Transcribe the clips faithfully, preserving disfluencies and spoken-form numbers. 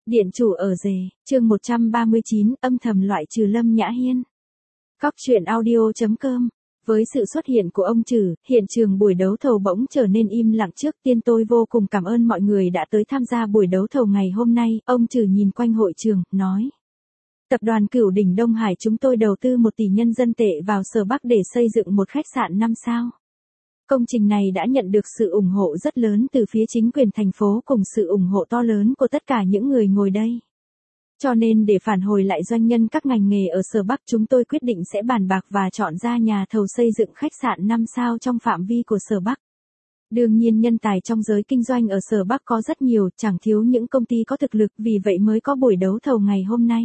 Điện chủ ở rể, chương một trăm ba mươi chín, âm thầm loại trừ Lâm Nhã Hiên. Cóc truyện audio chấm com. Với sự xuất hiện của ông Trử, hiện trường buổi đấu thầu bỗng trở nên im lặng. Trước tiên tôi vô cùng cảm ơn mọi người đã tới tham gia buổi đấu thầu ngày hôm nay. Ông Trử nhìn quanh hội trường, nói. Tập đoàn Cửu Đỉnh Đông Hải chúng tôi đầu tư một tỷ nhân dân tệ vào Sở Bắc để xây dựng một khách sạn năm sao. Công trình này đã nhận được sự ủng hộ rất lớn từ phía chính quyền thành phố cùng sự ủng hộ to lớn của tất cả những người ngồi đây. Cho nên để phản hồi lại doanh nhân các ngành nghề ở Sở Bắc, chúng tôi quyết định sẽ bàn bạc và chọn ra nhà thầu xây dựng khách sạn năm sao trong phạm vi của Sở Bắc. Đương nhiên nhân tài trong giới kinh doanh ở Sở Bắc có rất nhiều, chẳng thiếu những công ty có thực lực, vì vậy mới có buổi đấu thầu ngày hôm nay.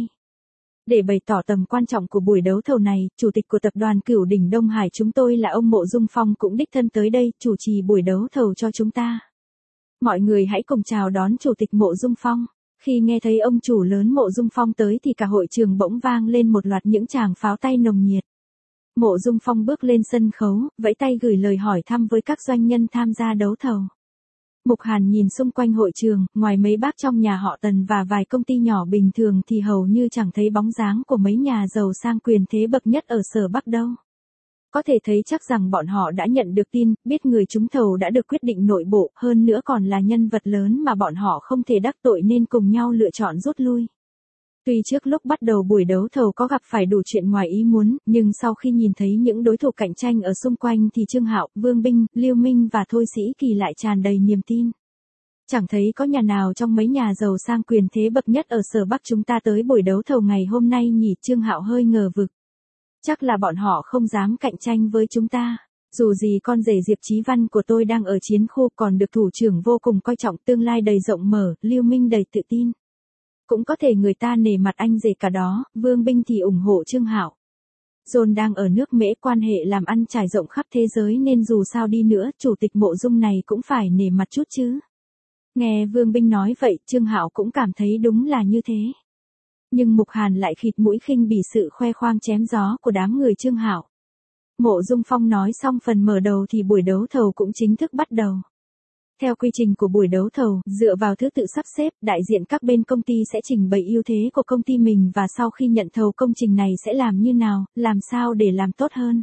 Để bày tỏ tầm quan trọng của buổi đấu thầu này, Chủ tịch của Tập đoàn Cửu Đỉnh Đông Hải chúng tôi là ông Mộ Dung Phong cũng đích thân tới đây chủ trì buổi đấu thầu cho chúng ta. Mọi người hãy cùng chào đón Chủ tịch Mộ Dung Phong. Khi nghe thấy ông chủ lớn Mộ Dung Phong tới thì cả hội trường bỗng vang lên một loạt những tràng pháo tay nồng nhiệt. Mộ Dung Phong bước lên sân khấu, vẫy tay gửi lời hỏi thăm với các doanh nhân tham gia đấu thầu. Mục Hàn nhìn xung quanh hội trường, ngoài mấy bác trong nhà họ Tần và vài công ty nhỏ bình thường thì hầu như chẳng thấy bóng dáng của mấy nhà giàu sang quyền thế bậc nhất ở Sở Bắc đâu. Có thể thấy chắc rằng bọn họ đã nhận được tin, biết người trúng thầu đã được quyết định nội bộ, hơn nữa còn là nhân vật lớn mà bọn họ không thể đắc tội nên cùng nhau lựa chọn rút lui. Tuy trước lúc bắt đầu buổi đấu thầu có gặp phải đủ chuyện ngoài ý muốn, nhưng sau khi nhìn thấy những đối thủ cạnh tranh ở xung quanh thì Trương Hạo, Vương Binh, Lưu Minh và Thôi Sĩ Kỳ lại tràn đầy niềm tin. Chẳng thấy có nhà nào trong mấy nhà giàu sang quyền thế bậc nhất ở Sở Bắc chúng ta tới buổi đấu thầu ngày hôm nay nhỉ. Trương Hạo hơi ngờ vực. Chắc là bọn họ không dám cạnh tranh với chúng ta. Dù gì con rể Diệp Chí Văn của tôi đang ở chiến khu còn được thủ trưởng vô cùng coi trọng, tương lai đầy rộng mở, Lưu Minh đầy tự tin. Cũng có thể người ta nể mặt anh rể cả đó, Vương Binh thì ủng hộ Trương Hạo. John đang ở nước Mễ, quan hệ làm ăn trải rộng khắp thế giới nên dù sao đi nữa, Chủ tịch Mộ Dung này cũng phải nể mặt chút chứ. Nghe Vương Binh nói vậy, Trương Hạo cũng cảm thấy đúng là như thế. Nhưng Mục Hàn lại khịt mũi khinh bỉ sự khoe khoang chém gió của đám người Trương Hạo. Mộ Dung Phong nói xong phần mở đầu thì buổi đấu thầu cũng chính thức bắt đầu. Theo quy trình của buổi đấu thầu, dựa vào thứ tự sắp xếp, đại diện các bên công ty sẽ trình bày ưu thế của công ty mình và sau khi nhận thầu công trình này sẽ làm như nào, làm sao để làm tốt hơn.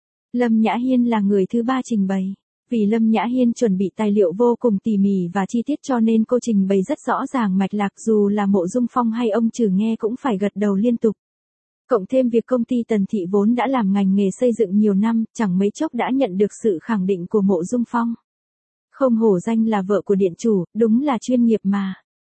Lâm Nhã Hiên là người thứ ba trình bày. Vì Lâm Nhã Hiên chuẩn bị tài liệu vô cùng tỉ mỉ và chi tiết cho nên cô trình bày rất rõ ràng mạch lạc, dù là Mộ Dung Phong hay ông Trử nghe cũng phải gật đầu liên tục. Cộng thêm việc công ty Tần Thị vốn đã làm ngành nghề xây dựng nhiều năm, chẳng mấy chốc đã nhận được sự khẳng định của Mộ Dung Phong. Không hổ danh là vợ của điện chủ, đúng là chuyên nghiệp mà.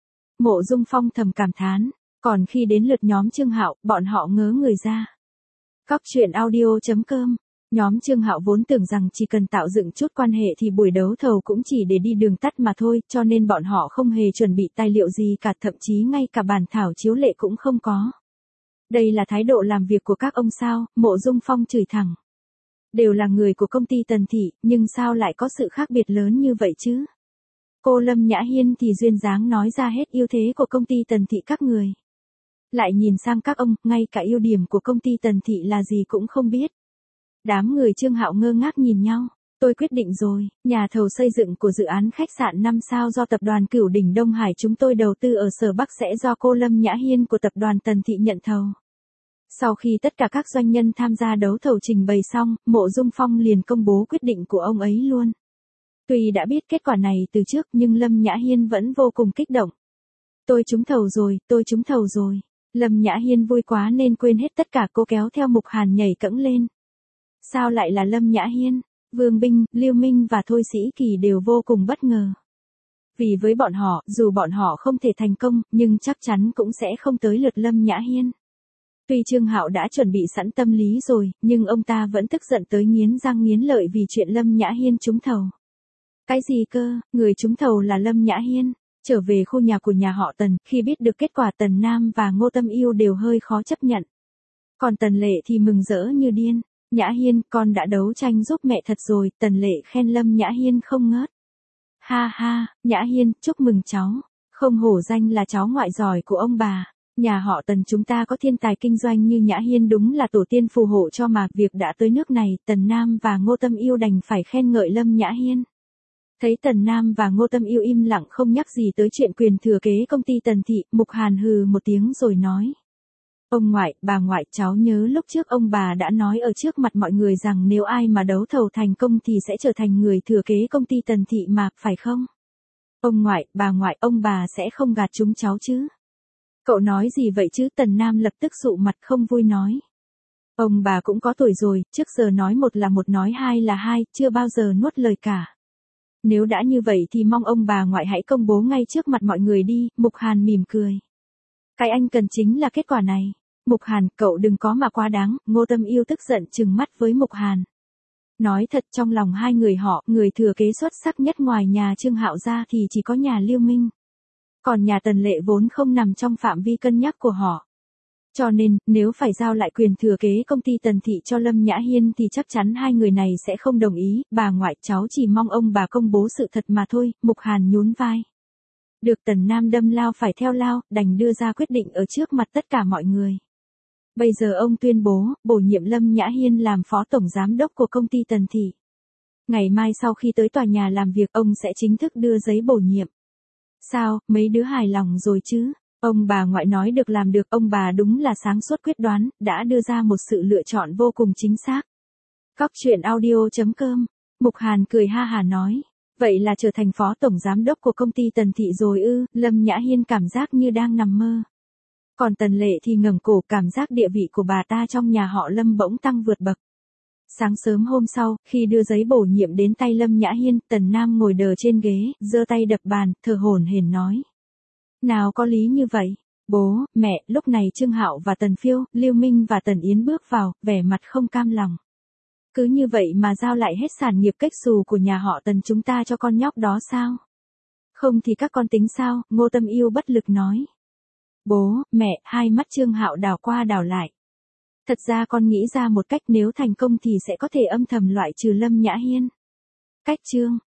Mộ Dung Phong thầm cảm thán, còn khi đến lượt nhóm Trương Hạo, bọn họ ngớ người ra. Cóc truyện audio chấm com. Nhóm Trương Hạo vốn tưởng rằng chỉ cần tạo dựng chút quan hệ thì buổi đấu thầu cũng chỉ để đi đường tắt mà thôi, cho nên bọn họ không hề chuẩn bị tài liệu gì cả, thậm chí ngay cả bản thảo chiếu lệ cũng không có. Đây là thái độ làm việc của các ông sao? Mộ Dung Phong chửi thẳng. Đều là người của công ty Tần Thị, nhưng sao lại có sự khác biệt lớn như vậy chứ? Cô Lâm Nhã Hiên thì duyên dáng nói ra hết ưu thế của công ty Tần Thị các người. Lại nhìn sang các ông, ngay cả ưu điểm của công ty Tần Thị là gì cũng không biết. Đám người Trương Hạo ngơ ngác nhìn nhau. Tôi quyết định rồi, nhà thầu xây dựng của dự án khách sạn năm sao do Tập đoàn Cửu Đỉnh Đông Hải chúng tôi đầu tư ở Sở Bắc sẽ do cô Lâm Nhã Hiên của Tập đoàn Tần Thị nhận thầu. Sau khi tất cả các doanh nhân tham gia đấu thầu trình bày xong, Mộ Dung Phong liền công bố quyết định của ông ấy luôn. Tuy đã biết kết quả này từ trước nhưng Lâm Nhã Hiên vẫn vô cùng kích động. Tôi trúng thầu rồi, tôi trúng thầu rồi. Lâm Nhã Hiên vui quá nên quên hết tất cả, cô kéo theo Mục Hàn nhảy cẫng lên. Sao lại là Lâm Nhã Hiên? Vương Binh, Lưu Minh và Thôi Sĩ Kỳ đều vô cùng bất ngờ. Vì với bọn họ, dù bọn họ không thể thành công, nhưng chắc chắn cũng sẽ không tới lượt Lâm Nhã Hiên. Tuy Trương Hạo đã chuẩn bị sẵn tâm lý rồi, nhưng ông ta vẫn tức giận tới nghiến răng nghiến lợi vì chuyện Lâm Nhã Hiên trúng thầu. Cái gì cơ, người trúng thầu là Lâm Nhã Hiên. Trở về khu nhà của nhà họ Tần, khi biết được kết quả Tần Nam và Ngô Tâm Yêu đều hơi khó chấp nhận. Còn Tần Lệ thì mừng rỡ như điên. Nhã Hiên, con đã đấu tranh giúp mẹ thật rồi, Tần Lệ khen Lâm Nhã Hiên không ngớt. Ha ha, Nhã Hiên, chúc mừng cháu. Không hổ danh là cháu ngoại giỏi của ông bà. Nhà họ Tần chúng ta có thiên tài kinh doanh như Nhã Hiên đúng là tổ tiên phù hộ cho mà, việc đã tới nước này, Tần Nam và Ngô Tâm Yêu đành phải khen ngợi Lâm Nhã Hiên. Thấy Tần Nam và Ngô Tâm Yêu im lặng không nhắc gì tới chuyện quyền thừa kế công ty Tần Thị, Mục Hàn hừ một tiếng rồi nói. Ông ngoại, bà ngoại, cháu nhớ lúc trước ông bà đã nói ở trước mặt mọi người rằng nếu ai mà đấu thầu thành công thì sẽ trở thành người thừa kế công ty Tần Thị mà, phải không? Ông ngoại, bà ngoại, ông bà sẽ không gạt chúng cháu chứ? Cậu nói gì vậy chứ? Tần Nam lập tức sụ mặt không vui nói. Ông bà cũng có tuổi rồi, trước giờ nói một là một nói hai là hai, chưa bao giờ nuốt lời cả. Nếu đã như vậy thì mong ông bà ngoại hãy công bố ngay trước mặt mọi người đi, Mục Hàn mỉm cười. Cái anh cần chính là kết quả này. Mục Hàn, cậu đừng có mà quá đáng, Ngô Tâm Yêu tức giận trừng mắt với Mục Hàn. Nói thật trong lòng hai người họ, người thừa kế xuất sắc nhất ngoài nhà Trương Hạo ra thì chỉ có nhà Lưu Minh. Còn nhà Tần Lệ vốn không nằm trong phạm vi cân nhắc của họ. Cho nên, nếu phải giao lại quyền thừa kế công ty Tần Thị cho Lâm Nhã Hiên thì chắc chắn hai người này sẽ không đồng ý, bà ngoại cháu chỉ mong ông bà công bố sự thật mà thôi, Mục Hàn nhún vai. Được Tần Nam đâm lao phải theo lao, đành đưa ra quyết định ở trước mặt tất cả mọi người. Bây giờ ông tuyên bố, bổ nhiệm Lâm Nhã Hiên làm phó tổng giám đốc của công ty Tần Thị. Ngày mai sau khi tới tòa nhà làm việc ông sẽ chính thức đưa giấy bổ nhiệm. Sao, mấy đứa hài lòng rồi chứ? Ông bà ngoại nói được làm được, ông bà đúng là sáng suốt quyết đoán, đã đưa ra một sự lựa chọn vô cùng chính xác. Cóc truyện audio chấm com, Mục Hàn cười ha hà nói. Vậy là trở thành phó tổng giám đốc của công ty Tần Thị rồi ư? Lâm Nhã Hiên cảm giác như đang nằm mơ. Còn Tần Lệ thì ngẩng cổ, cảm giác địa vị của bà ta trong nhà họ Lâm bỗng tăng vượt bậc. Sáng sớm hôm sau, khi đưa giấy bổ nhiệm đến tay Lâm Nhã Hiên, Tần Nam ngồi đờ trên ghế, giơ tay đập bàn, thở hổn hển nói. Nào có lý như vậy? Bố, mẹ, lúc này Trương Hạo và Tần Phiêu, Lưu Minh và Tần Yến bước vào, vẻ mặt không cam lòng. Cứ như vậy mà giao lại hết sản nghiệp cách xù của nhà họ Tần chúng ta cho con nhóc đó sao? Không thì các con tính sao? Ngô Tâm Yêu bất lực nói. Bố, mẹ, hai mắt Trương Hạo đảo qua đảo lại. Thật ra con nghĩ ra một cách, nếu thành công thì sẽ có thể âm thầm loại trừ Lâm Nhã Hiên. Cách Trương